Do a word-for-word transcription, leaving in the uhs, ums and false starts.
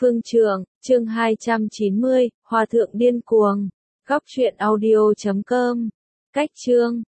Phương Trường, chương hai trăm chín mươi, Hòa thượng điên cuồng. Góc truyện audio chấm com. Cách chương